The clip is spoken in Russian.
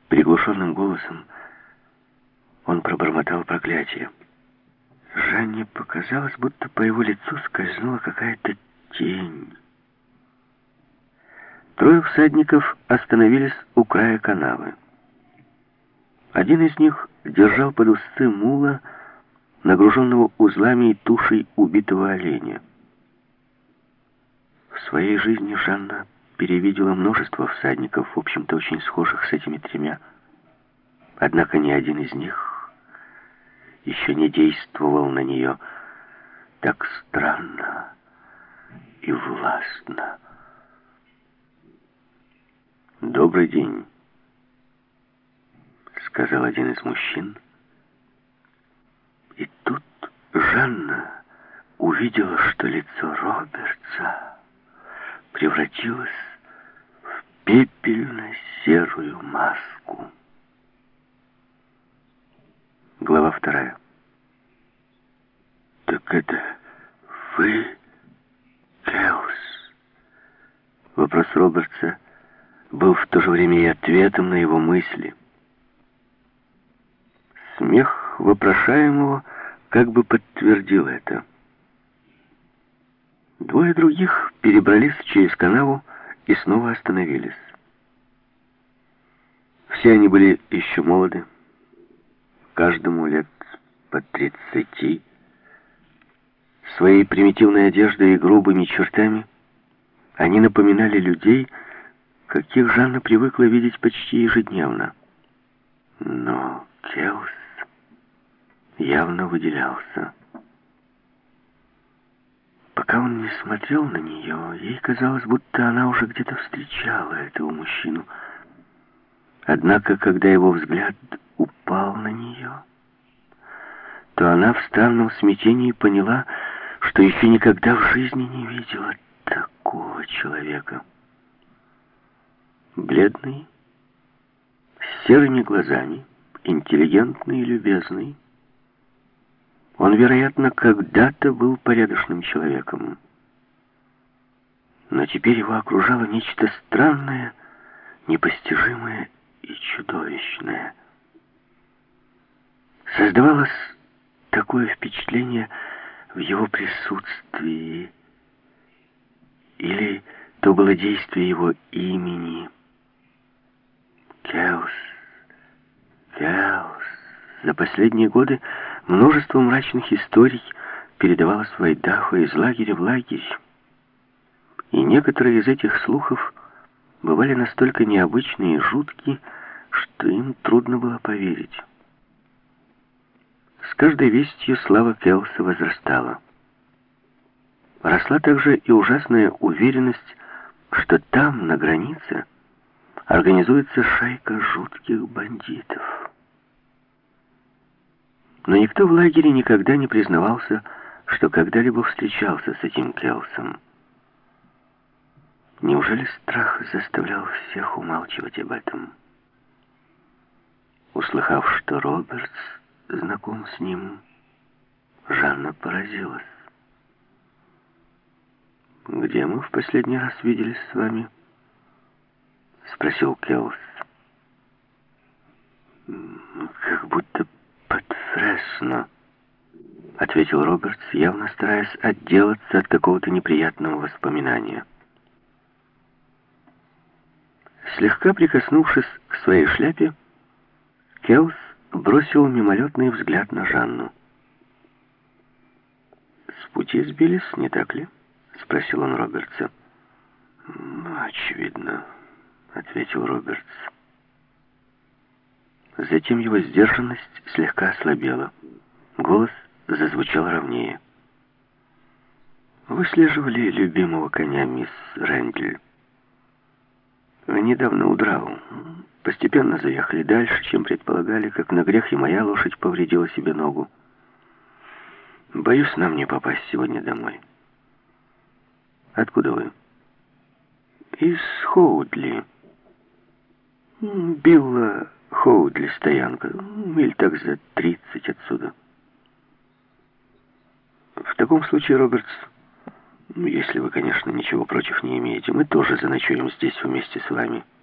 Приглушенным голосом он пробормотал проклятие. Жанне показалось, будто по его лицу скользнула какая-то тень. Трое всадников остановились у края канавы. Один из них держал под уздцы мула, нагруженного узлами и тушей убитого оленя. В своей жизни Жанна перевидела множество всадников, в общем-то очень схожих с этими тремя. Однако ни один из них еще не действовал на нее так странно и властно. «Добрый день», — сказал один из мужчин. И тут Жанна увидела, что лицо Робертса превратилось в пепельно-серую маску. Глава 2. «Так это вы, Келс?» Вопрос Робертса был в то же время и ответом на его мысли. Смех вопрошаемого как бы подтвердил это. Двое других перебрались через канаву и снова остановились. Все они были еще молоды, каждому лет по 30. Своей примитивной одеждой и грубыми чертами они напоминали людей, каких Жанна привыкла видеть почти ежедневно. Но Келс явно выделялся. Пока он не смотрел на нее, ей казалось, будто она уже где-то встречала этого мужчину. Однако, когда его взгляд упал на нее, то она в странном смятении поняла, что еще никогда в жизни не видела такого человека. Бледный, с серыми глазами, интеллигентный и любезный. Он, вероятно, когда-то был порядочным человеком. Но теперь его окружало нечто странное, непостижимое и чудовищное. Создавалось такое впечатление в его присутствии, или то было действие его имени. Келс, Келс. За последние годы множество мрачных историй передавалось в Айдахо из лагеря в лагерь. И некоторые из этих слухов бывали настолько необычные и жуткие, что им трудно было поверить. С каждой вестью слава Келса возрастала. Росла также и ужасная уверенность, что там, на границе, организуется шайка жутких бандитов. Но никто в лагере никогда не признавался, что когда-либо встречался с этим Келсом. Неужели страх заставлял всех умалчивать об этом? Услыхав, что Робертс знаком с ним, Жанна поразилась. «Где мы в последний раз виделись с вами?» — спросил Келс. «Как будто под Фресно», — ответил Робертс, явно стараясь отделаться от какого-то неприятного воспоминания. Слегка прикоснувшись к своей шляпе, Келс бросил мимолетный взгляд на Жанну. «С пути сбились, не так ли?» — спросил он Робертса. «Очевидно», — ответил Робертс. Затем его сдержанность слегка ослабела. Голос зазвучал ровнее. «Выслеживали любимого коня, мисс Рэндель. Недавно удрал. Постепенно заехали дальше, чем предполагали, как на грех и моя лошадь повредила себе ногу. Боюсь нам не попасть сегодня домой». «Откуда вы?» «Из Хоудли. Билла Хоудли стоянка. Миль так за 30 отсюда». «В таком случае, Робертс, если вы, конечно, ничего против не имеете, мы тоже заночуем здесь вместе с вами».